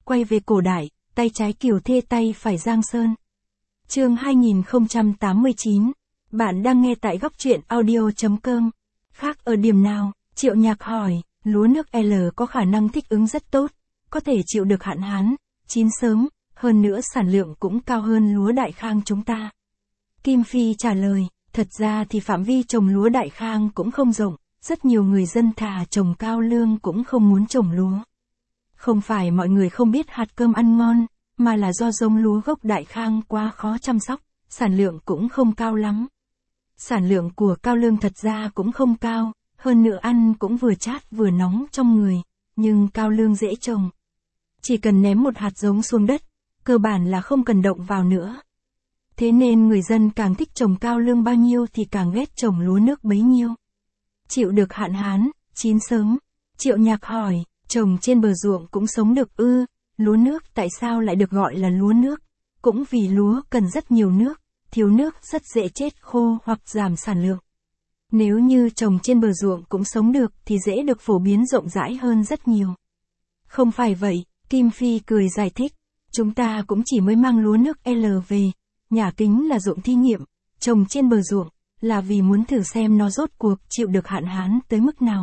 quay về cổ đại, tay trái Kiều Thê tay phải Giang Sơn. Chương 2089. Bạn đang nghe tại góc truyện audio.com. Khác ở điểm nào? Triệu Nhạc hỏi, lúa nước L có khả năng thích ứng rất tốt, có thể chịu được hạn hán, chín sớm, hơn nữa sản lượng cũng cao hơn lúa Đại Khang chúng ta. Kim Phi trả lời, thật ra thì phạm vi trồng lúa Đại Khang cũng không rộng, rất nhiều người dân thà trồng cao lương cũng không muốn trồng lúa. Không phải mọi người không biết hạt cơm ăn ngon, mà là do giống lúa gốc Đại Khang quá khó chăm sóc, sản lượng cũng không cao lắm. Sản lượng của cao lương thật ra cũng không cao, hơn nữa ăn cũng vừa chát vừa nóng trong người, nhưng cao lương dễ trồng. Chỉ cần ném một hạt giống xuống đất, cơ bản là không cần động vào nữa. Thế nên người dân càng thích trồng cao lương bao nhiêu thì càng ghét trồng lúa nước bấy nhiêu. Chịu được hạn hán, chín sớm. Triệu Nhạc hỏi, trồng trên bờ ruộng cũng sống được ư? Lúa nước tại sao lại được gọi là lúa nước? Cũng vì lúa cần rất nhiều nước, thiếu nước rất dễ chết khô hoặc giảm sản lượng. Nếu như trồng trên bờ ruộng cũng sống được thì dễ được phổ biến rộng rãi hơn rất nhiều. Không phải vậy, Kim Phi cười giải thích, chúng ta cũng chỉ mới mang lúa nước L về, Nhà Kính là ruộng thí nghiệm, trồng trên bờ ruộng, là vì muốn thử xem nó rốt cuộc chịu được hạn hán tới mức nào.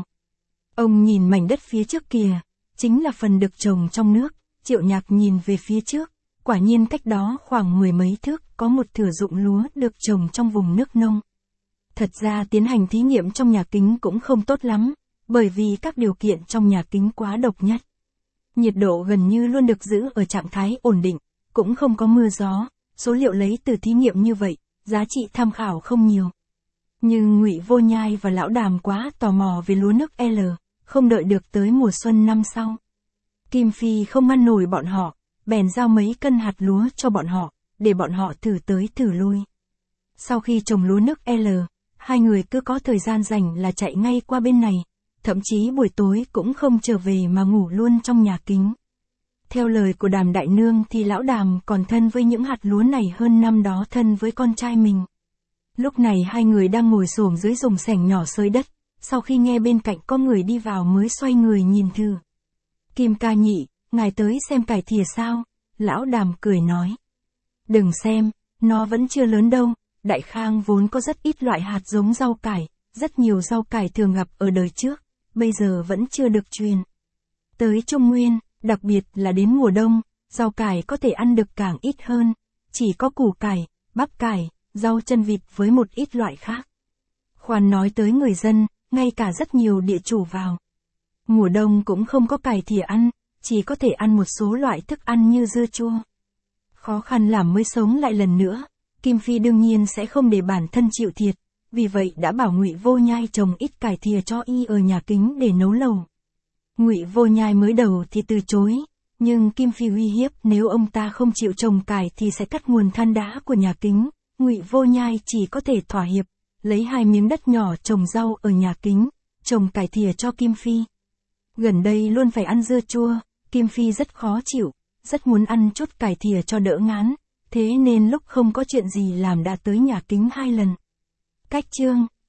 Ông nhìn mảnh đất phía trước kìa, chính là phần được trồng trong nước. Triệu Nhạc nhìn về phía trước, quả nhiên cách đó khoảng 10 mấy thước có một thửa ruộng lúa được trồng trong vùng nước nông. Thật ra tiến hành thí nghiệm trong nhà kính cũng không tốt lắm, bởi vì các điều kiện trong nhà kính quá độc nhất. Nhiệt độ gần như luôn được giữ ở trạng thái ổn định, cũng không có mưa gió, số liệu lấy từ thí nghiệm như vậy, giá trị tham khảo không nhiều. Nhưng Ngụy Vô Nhai và Lão Đàm quá tò mò về lúa nước L, không đợi được tới mùa xuân năm sau. Kim Phi không ngăn nổi bọn họ, bèn giao mấy cân hạt lúa cho bọn họ, để bọn họ thử tới thử lui. Sau khi trồng lúa nước L, hai người cứ có thời gian rảnh là chạy ngay qua bên này, thậm chí buổi tối cũng không trở về mà ngủ luôn trong nhà kính. Theo lời của Đàm đại nương thì Lão Đàm còn thân với những hạt lúa này hơn năm đó thân với con trai mình. Lúc này hai người đang ngồi xổm dưới dùng xẻng nhỏ xới đất, sau khi nghe bên cạnh có người đi vào mới xoay người nhìn thử. Kim ca nhị, ngài tới xem cải thìa sao? Lão Đàm cười nói. Đừng xem, nó vẫn chưa lớn đâu, Đại Khang vốn có rất ít loại hạt giống rau cải, rất nhiều rau cải thường gặp ở đời trước, bây giờ vẫn chưa được truyền tới Trung Nguyên, đặc biệt là đến mùa đông, rau cải có thể ăn được càng ít hơn, chỉ có củ cải, bắp cải, rau chân vịt với một ít loại khác. Khoan nói tới người dân, ngay cả rất nhiều địa chủ vào mùa đông cũng không có cải thìa ăn, chỉ có thể ăn một số loại thức ăn như dưa chua. Khó khăn làm mới sống lại lần nữa, Kim Phi đương nhiên sẽ không để bản thân chịu thiệt, vì vậy đã bảo Ngụy Vô Nhai trồng ít cải thìa cho y ở nhà kính để nấu lẩu. Ngụy Vô Nhai mới đầu thì từ chối, nhưng Kim Phi uy hiếp nếu ông ta không chịu trồng cải thì sẽ cắt nguồn than đá của nhà kính. Ngụy Vô Nhai chỉ có thể thỏa hiệp, lấy 2 miếng đất nhỏ trồng rau ở nhà kính, trồng cải thìa cho Kim Phi. Gần đây luôn phải ăn dưa chua, Kim Phi rất khó chịu, rất muốn ăn chút cải thìa cho đỡ ngán, thế nên lúc không có chuyện gì làm đã tới nhà kính 2 lần. Cách chương